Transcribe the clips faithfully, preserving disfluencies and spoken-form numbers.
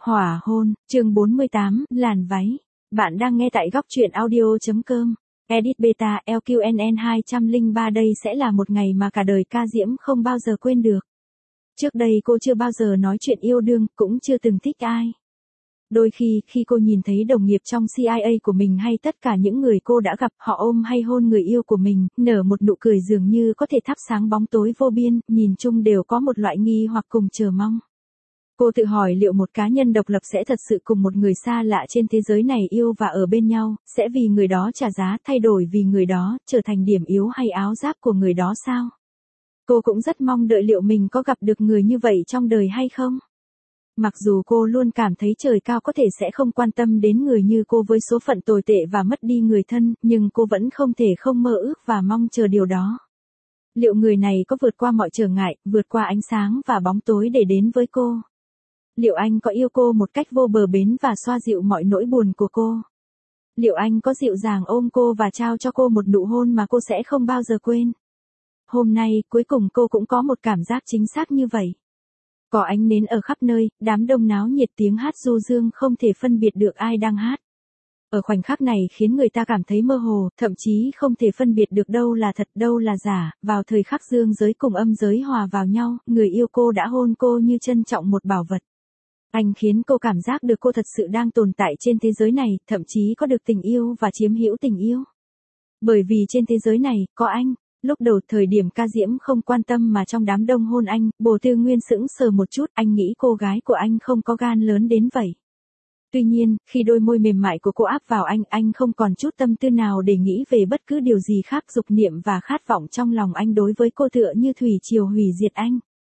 Hỏa hôn, chương bốn mươi tám, làn váy. Bạn đang nghe tại góc truyện audio.com. Edit Beta L Q N N hai không ba. Đây sẽ là một ngày mà cả đời ca diễm không bao giờ quên được. Trước đây cô chưa bao giờ nói chuyện yêu đương, cũng chưa từng thích ai. Đôi khi, khi cô nhìn thấy đồng nghiệp trong C I A của mình hay tất cả những người cô đã gặp, họ ôm hay hôn người yêu của mình, nở một nụ cười dường như có thể thắp sáng bóng tối vô biên, nhìn chung đều có một loại nghi hoặc cùng chờ mong. Cô tự hỏi liệu một cá nhân độc lập sẽ thật sự cùng một người xa lạ trên thế giới này yêu và ở bên nhau, sẽ vì người đó trả giá, thay đổi vì người đó, trở thành điểm yếu hay áo giáp của người đó sao? Cô cũng rất mong đợi liệu mình có gặp được người như vậy trong đời hay không? Mặc dù cô luôn cảm thấy trời cao có thể sẽ không quan tâm đến người như cô với số phận tồi tệ và mất đi người thân, nhưng cô vẫn không thể không mơ ước và mong chờ điều đó. Liệu người này có vượt qua mọi trở ngại, vượt qua ánh sáng và bóng tối để đến với cô? Liệu anh có yêu cô một cách vô bờ bến và xoa dịu mọi nỗi buồn của cô? Liệu anh có dịu dàng ôm cô và trao cho cô một nụ hôn mà cô sẽ không bao giờ quên? Hôm nay, cuối cùng cô cũng có một cảm giác chính xác như vậy. Có ánh nến ở khắp nơi, đám đông náo nhiệt, tiếng hát du dương không thể phân biệt được ai đang hát. Ở khoảnh khắc này khiến người ta cảm thấy mơ hồ, thậm chí không thể phân biệt được đâu là thật đâu là giả. Vào thời khắc dương giới cùng âm giới hòa vào nhau, người yêu cô đã hôn cô như trân trọng một bảo vật. Anh khiến cô cảm giác được cô thật sự đang tồn tại trên thế giới này, thậm chí có được tình yêu và chiếm hữu tình yêu. Bởi vì trên thế giới này, có anh. Lúc đầu thời điểm ca diễm không quan tâm mà trong đám đông hôn anh, Bồ Tư Nguyên sững sờ một chút, anh nghĩ cô gái của anh không có gan lớn đến vậy. Tuy nhiên, khi đôi môi mềm mại của cô áp vào anh, anh không còn chút tâm tư nào để nghĩ về bất cứ điều gì khác. Dục niệm và khát vọng trong lòng anh đối với cô tựa như thủy triều hủy diệt anh.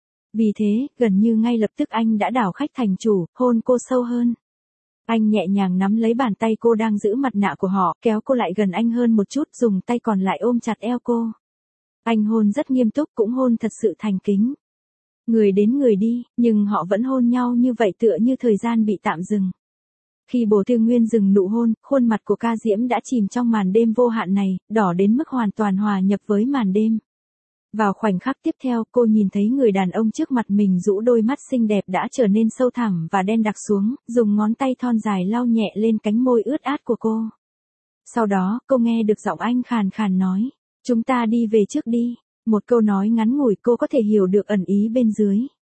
Vì thế, gần như ngay lập tức anh đã đảo khách thành chủ, hôn cô sâu hơn. Anh nhẹ nhàng nắm lấy bàn tay cô đang giữ mặt nạ của họ, kéo cô lại gần anh hơn một chút, dùng tay còn lại ôm chặt eo cô. Anh hôn rất nghiêm túc, cũng hôn thật sự thành kính. Người đến người đi, nhưng họ vẫn hôn nhau như vậy tựa như thời gian bị tạm dừng. Khi Bồ Tư Nguyên dừng nụ hôn, khuôn mặt của ca diễm đã chìm trong màn đêm vô hạn này, đỏ đến mức hoàn toàn hòa nhập với màn đêm. Vào khoảnh khắc tiếp theo, cô nhìn thấy người đàn ông trước mặt mình rũ đôi mắt xinh đẹp đã trở nên sâu thẳm và đen đặc xuống, dùng ngón tay thon dài lau nhẹ lên cánh môi ướt át của cô. Sau đó, cô nghe được giọng anh khàn khàn nói, chúng ta đi về trước đi. Một câu nói ngắn ngủi cô có thể hiểu được ẩn ý bên dưới.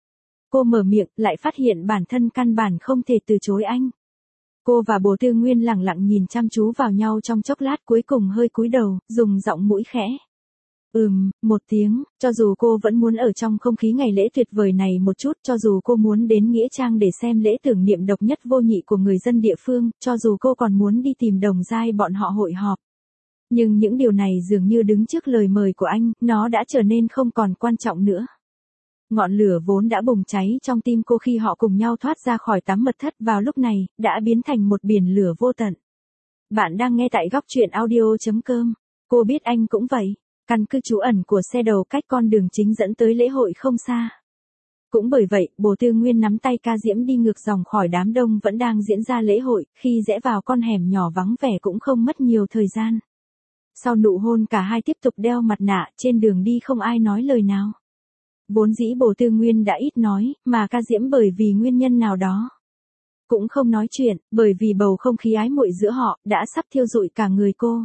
Cô mở miệng, lại phát hiện bản thân căn bản không thể từ chối anh. Cô và Bồ Tư Nguyên lặng lặng nhìn chăm chú vào nhau trong chốc lát, cuối cùng hơi cúi đầu, dùng giọng mũi khẽ. Ừm, một tiếng, cho dù cô vẫn muốn ở trong không khí ngày lễ tuyệt vời này một chút, cho dù cô muốn đến Nghĩa Trang để xem lễ tưởng niệm độc nhất vô nhị của người dân địa phương, cho dù cô còn muốn đi tìm Đồng Giai bọn họ hội họp. Nhưng những điều này dường như đứng trước lời mời của anh, nó đã trở nên không còn quan trọng nữa. Ngọn lửa vốn đã bùng cháy trong tim cô khi họ cùng nhau thoát ra khỏi tắm mật thất vào lúc này, đã biến thành một biển lửa vô tận. Bạn đang nghe tại góc truyện audio.com. Cô biết anh cũng vậy. Căn cứ trú ẩn của xe đầu cách con đường chính dẫn tới lễ hội không xa. Cũng bởi vậy, Bồ Tư Nguyên nắm tay ca diễm đi ngược dòng khỏi đám đông vẫn đang diễn ra lễ hội, khi rẽ vào con hẻm nhỏ vắng vẻ cũng không mất nhiều thời gian. Sau nụ hôn cả hai tiếp tục đeo mặt nạ, trên đường đi không ai nói lời nào. Vốn dĩ Bồ Tư Nguyên đã ít nói, mà ca diễm bởi vì nguyên nhân nào đó cũng không nói chuyện, bởi vì bầu không khí ái muội giữa họ đã sắp thiêu rụi cả người cô.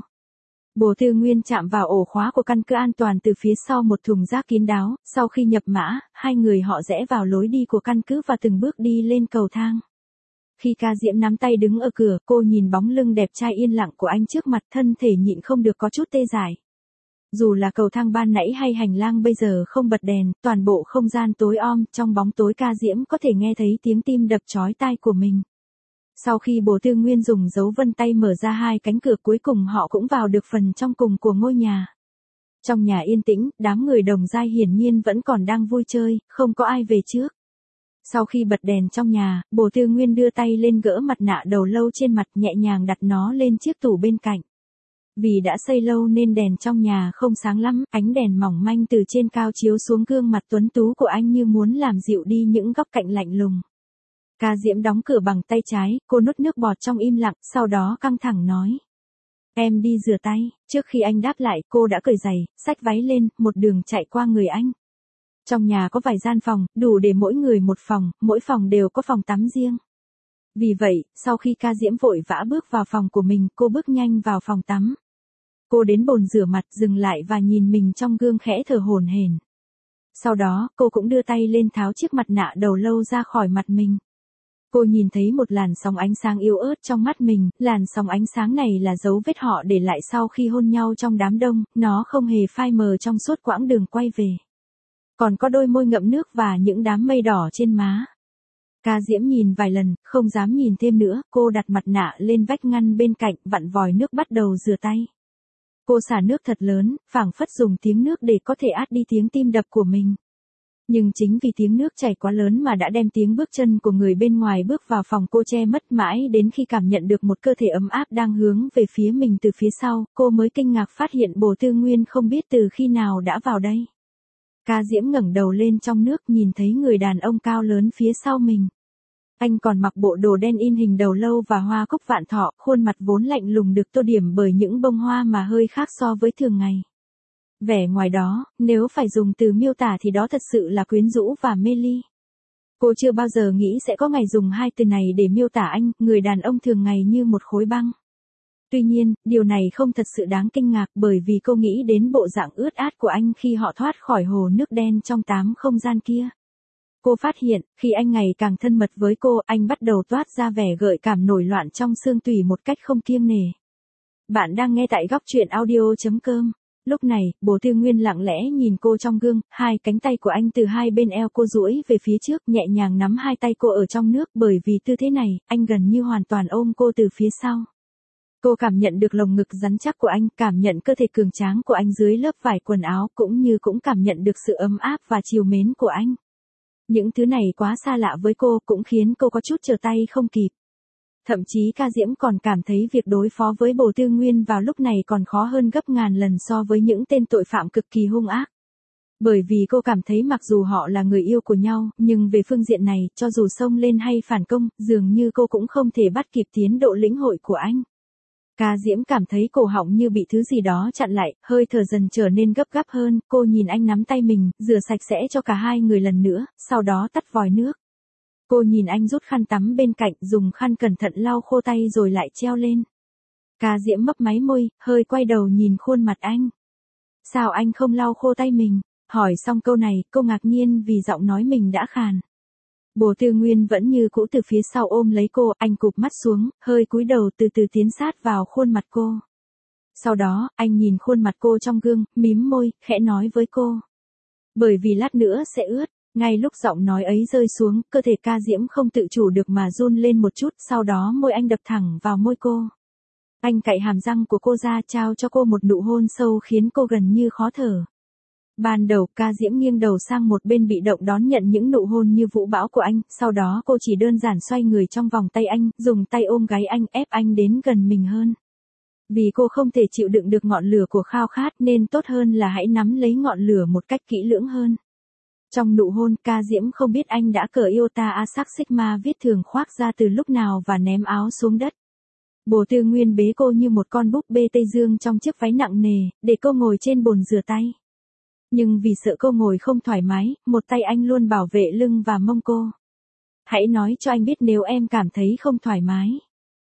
Bồ Tư Nguyên chạm vào ổ khóa của căn cứ an toàn từ phía sau một thùng rác kín đáo, sau khi nhập mã, hai người họ rẽ vào lối đi của căn cứ và từng bước đi lên cầu thang. Khi ca diễm nắm tay đứng ở cửa, cô nhìn bóng lưng đẹp trai yên lặng của anh trước mặt, thân thể nhịn không được có chút tê dại. Dù là cầu thang ban nãy hay hành lang bây giờ không bật đèn, toàn bộ không gian tối om, trong bóng tối ca diễm có thể nghe thấy tiếng tim đập chói tai của mình. Sau khi Bồ Tư Nguyên dùng dấu vân tay mở ra hai cánh cửa, cuối cùng họ cũng vào được phần trong cùng của ngôi nhà. Trong nhà yên tĩnh, đám người Đồng Giai hiển nhiên vẫn còn đang vui chơi, không có ai về trước. Sau khi bật đèn trong nhà, Bồ Tư Nguyên đưa tay lên gỡ mặt nạ đầu lâu trên mặt, nhẹ nhàng đặt nó lên chiếc tủ bên cạnh. Vì đã xây lâu nên đèn trong nhà không sáng lắm, ánh đèn mỏng manh từ trên cao chiếu xuống gương mặt tuấn tú của anh như muốn làm dịu đi những góc cạnh lạnh lùng. Ca diễm đóng cửa bằng tay trái, cô nuốt nước bọt trong im lặng, sau đó căng thẳng nói. Em đi rửa tay. Trước khi anh đáp lại, cô đã cởi giày, xách váy lên, một đường chạy qua người anh. Trong nhà có vài gian phòng, đủ để mỗi người một phòng, mỗi phòng đều có phòng tắm riêng. Vì vậy, sau khi Ca Diễm vội vã bước vào phòng của mình, cô bước nhanh vào phòng tắm. Cô đến bồn rửa mặt, dừng lại và nhìn mình trong gương khẽ thở hổn hển. Sau đó, cô cũng đưa tay lên tháo chiếc mặt nạ đầu lâu ra khỏi mặt mình. Cô nhìn thấy một làn sóng ánh sáng yếu ớt trong mắt mình, làn sóng ánh sáng này là dấu vết họ để lại sau khi hôn nhau trong đám đông, nó không hề phai mờ trong suốt quãng đường quay về. Còn có đôi môi ngậm nước và những đám mây đỏ trên má. Ca Diễm nhìn vài lần, không dám nhìn thêm nữa, cô đặt mặt nạ lên vách ngăn bên cạnh, vặn vòi nước bắt đầu rửa tay. Cô xả nước thật lớn, phảng phất dùng tiếng nước để có thể át đi tiếng tim đập của mình. Nhưng chính vì tiếng nước chảy quá lớn mà đã đem tiếng bước chân của người bên ngoài bước vào phòng cô che mất, mãi đến khi cảm nhận được một cơ thể ấm áp đang hướng về phía mình từ phía sau, cô mới kinh ngạc phát hiện Bồ Tư Nguyên không biết từ khi nào đã vào đây. Ca Diễm ngẩng đầu lên trong nước, nhìn thấy người đàn ông cao lớn phía sau mình. Anh còn mặc bộ đồ đen in hình đầu lâu và hoa cúc vạn thọ, khuôn mặt vốn lạnh lùng được tô điểm bởi những bông hoa mà hơi khác so với thường ngày. Vẻ ngoài đó, nếu phải dùng từ miêu tả thì đó thật sự là quyến rũ và mê ly. Cô chưa bao giờ nghĩ sẽ có ngày dùng hai từ này để miêu tả anh, người đàn ông thường ngày như một khối băng. Tuy nhiên, điều này không thật sự đáng kinh ngạc bởi vì cô nghĩ đến bộ dạng ướt át của anh khi họ thoát khỏi hồ nước đen trong tám không gian kia. Cô phát hiện, khi anh ngày càng thân mật với cô, anh bắt đầu toát ra vẻ gợi cảm nổi loạn trong xương tủy một cách không kiêng nể. Bạn đang nghe tại góc truyện audio chấm com. Lúc này, Bồ Tư Nguyên lặng lẽ nhìn cô trong gương, hai cánh tay của anh từ hai bên eo cô duỗi về phía trước, nhẹ nhàng nắm hai tay cô ở trong nước, bởi vì tư thế này, anh gần như hoàn toàn ôm cô từ phía sau. Cô cảm nhận được lồng ngực rắn chắc của anh, cảm nhận cơ thể cường tráng của anh dưới lớp vải quần áo, cũng như cũng cảm nhận được sự ấm áp và trìu mến của anh. Những thứ này quá xa lạ với cô, cũng khiến cô có chút trở tay không kịp. Thậm chí Ca Diễm còn cảm thấy việc đối phó với Bồ Tư Nguyên vào lúc này còn khó hơn gấp ngàn lần so với những tên tội phạm cực kỳ hung ác. Bởi vì cô cảm thấy mặc dù họ là người yêu của nhau, nhưng về phương diện này, cho dù xông lên hay phản công, dường như cô cũng không thể bắt kịp tiến độ lĩnh hội của anh. Ca Diễm cảm thấy cổ họng như bị thứ gì đó chặn lại, hơi thở dần trở nên gấp gáp hơn, cô nhìn anh nắm tay mình, rửa sạch sẽ cho cả hai người lần nữa, sau đó tắt vòi nước. Cô nhìn anh rút khăn tắm bên cạnh, dùng khăn cẩn thận lau khô tay rồi lại treo lên. Ca Diễm mấp máy môi, hơi quay đầu nhìn khuôn mặt anh. Sao anh không lau khô tay mình? Hỏi xong câu này, cô ngạc nhiên vì giọng nói mình đã khàn. Bồ Tư Nguyên vẫn như cũ từ phía sau ôm lấy cô, anh cụp mắt xuống, hơi cúi đầu từ từ tiến sát vào khuôn mặt cô. Sau đó, anh nhìn khuôn mặt cô trong gương, mím môi, khẽ nói với cô. Bởi vì lát nữa sẽ ướt. Ngay lúc giọng nói ấy rơi xuống, cơ thể Ca Diễm không tự chủ được mà run lên một chút, sau đó môi anh đập thẳng vào môi cô. Anh cạy hàm răng của cô ra, trao cho cô một nụ hôn sâu khiến cô gần như khó thở. Ban đầu, Ca Diễm nghiêng đầu sang một bên bị động đón nhận những nụ hôn như vũ bão của anh, sau đó cô chỉ đơn giản xoay người trong vòng tay anh, dùng tay ôm gáy anh, ép anh đến gần mình hơn. Vì cô không thể chịu đựng được ngọn lửa của khao khát nên tốt hơn là hãy nắm lấy ngọn lửa một cách kỹ lưỡng hơn. Trong nụ hôn, Ca Diễm không biết anh đã cởi Iota Asac Sigma viết thường khoác ra từ lúc nào và ném áo xuống đất. Bồ Tư Nguyên bế cô như một con búp bê Tây Dương trong chiếc váy nặng nề, để cô ngồi trên bồn rửa tay. Nhưng vì sợ cô ngồi không thoải mái, một tay anh luôn bảo vệ lưng và mông cô. Hãy nói cho anh biết nếu em cảm thấy không thoải mái.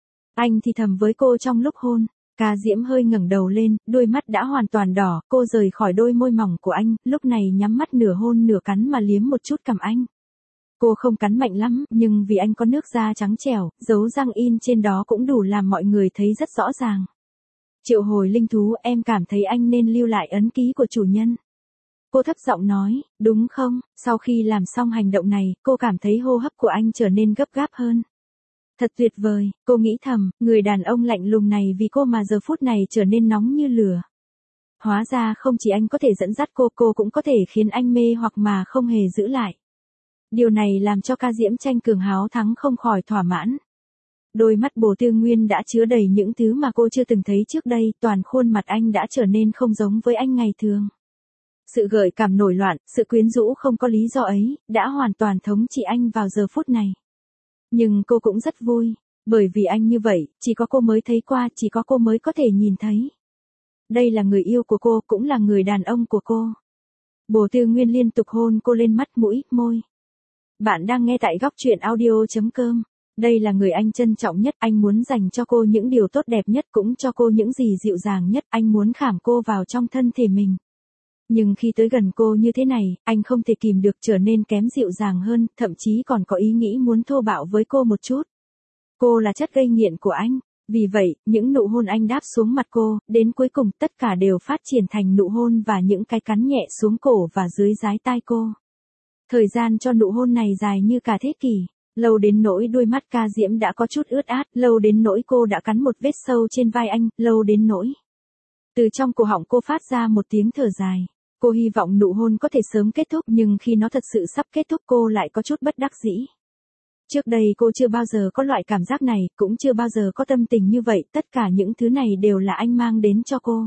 Anh thì thầm với cô trong lúc hôn. Ca Diễm hơi ngẩng đầu lên, đôi mắt đã hoàn toàn đỏ, cô rời khỏi đôi môi mỏng của anh, lúc này nhắm mắt nửa hôn nửa cắn mà liếm một chút cằm anh. Cô không cắn mạnh lắm, nhưng vì anh có nước da trắng trẻo, dấu răng in trên đó cũng đủ làm mọi người thấy rất rõ ràng. Triệu hồi linh thú, em cảm thấy anh nên lưu lại ấn ký của chủ nhân. Cô thấp giọng nói, đúng không? Sau khi làm xong hành động này, cô cảm thấy hô hấp của anh trở nên gấp gáp hơn. Thật tuyệt vời, cô nghĩ thầm, người đàn ông lạnh lùng này vì cô mà giờ phút này trở nên nóng như lửa. Hóa ra không chỉ anh có thể dẫn dắt cô, cô cũng có thể khiến anh mê hoặc mà không hề giữ lại. Điều này làm cho Ca Diễm tranh cường háo thắng không khỏi thỏa mãn. Đôi mắt Bồ Tư Nguyên đã chứa đầy những thứ mà cô chưa từng thấy trước đây, toàn khuôn mặt anh đã trở nên không giống với anh ngày thường. Sự gợi cảm nổi loạn, sự quyến rũ không có lý do ấy, đã hoàn toàn thống trị anh vào giờ phút này. Nhưng cô cũng rất vui, bởi vì anh như vậy, chỉ có cô mới thấy qua, chỉ có cô mới có thể nhìn thấy. Đây là người yêu của cô, cũng là người đàn ông của cô. Bồ Tư Nguyên liên tục hôn cô lên mắt, mũi, môi. Bạn đang nghe tại góc truyện audio chấm com. Đây là người anh trân trọng nhất, anh muốn dành cho cô những điều tốt đẹp nhất, cũng cho cô những gì dịu dàng nhất, anh muốn khảm cô vào trong thân thể mình. Nhưng khi tới gần cô như thế này, anh không thể kìm được trở nên kém dịu dàng hơn, thậm chí còn có ý nghĩ muốn thô bạo với cô một chút. Cô là chất gây nghiện của anh. Vì vậy, những nụ hôn anh đáp xuống mặt cô, đến cuối cùng tất cả đều phát triển thành nụ hôn và những cái cắn nhẹ xuống cổ và dưới dái tai cô. Thời gian cho nụ hôn này dài như cả thế kỷ, lâu đến nỗi đôi mắt Ca Diễm đã có chút ướt át, lâu đến nỗi cô đã cắn một vết sâu trên vai anh, lâu đến nỗi. Từ trong cổ họng cô phát ra một tiếng thở dài. Cô hy vọng nụ hôn có thể sớm kết thúc, nhưng khi nó thật sự sắp kết thúc cô lại có chút bất đắc dĩ. Trước đây cô chưa bao giờ có loại cảm giác này, cũng chưa bao giờ có tâm tình như vậy, tất cả những thứ này đều là anh mang đến cho cô.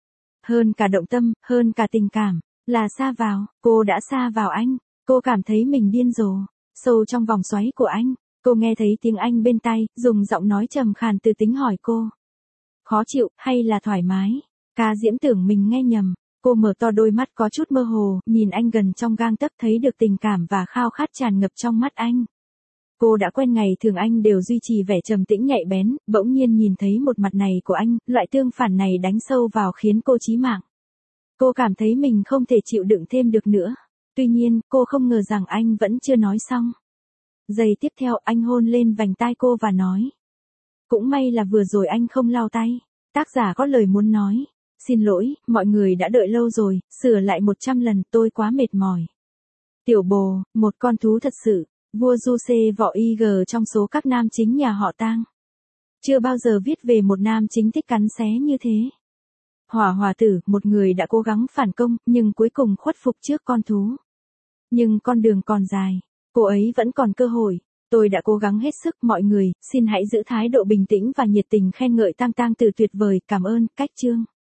Hơn cả động tâm, hơn cả tình cảm, là sa vào, cô đã sa vào anh, cô cảm thấy mình điên rồ, sâu trong vòng xoáy của anh, cô nghe thấy tiếng anh bên tai, dùng giọng nói trầm khàn từ tính hỏi cô. Khó chịu, hay là thoải mái? Ca Diễm tưởng mình nghe nhầm, cô mở to đôi mắt có chút mơ hồ, nhìn anh gần trong gang tấc thấy được tình cảm và khao khát tràn ngập trong mắt anh. Cô đã quen ngày thường anh đều duy trì vẻ trầm tĩnh nhạy bén, bỗng nhiên nhìn thấy một mặt này của anh, loại tương phản này đánh sâu vào khiến cô chí mạng. Cô cảm thấy mình không thể chịu đựng thêm được nữa. Tuy nhiên, cô không ngờ rằng anh vẫn chưa nói xong. Giây tiếp theo anh hôn lên vành tai cô và nói. Cũng may là vừa rồi anh không lau tay. Tác giả có lời muốn nói. Xin lỗi, mọi người đã đợi lâu rồi, sửa lại một trăm lần, tôi quá mệt mỏi. Tiểu Bồ, một con thú thật sự. Vua Du Xê Võ Y G trong số các nam chính nhà họ Tang. Chưa bao giờ viết về một nam chính thích cắn xé như thế. Hỏa Hòa Tử, một người đã cố gắng phản công, nhưng cuối cùng khuất phục trước con thú. Nhưng con đường còn dài, cô ấy vẫn còn cơ hội. Tôi đã cố gắng hết sức, mọi người, xin hãy giữ thái độ bình tĩnh và nhiệt tình khen ngợi Tang Tang Tử tuyệt vời, cảm ơn, cách chương.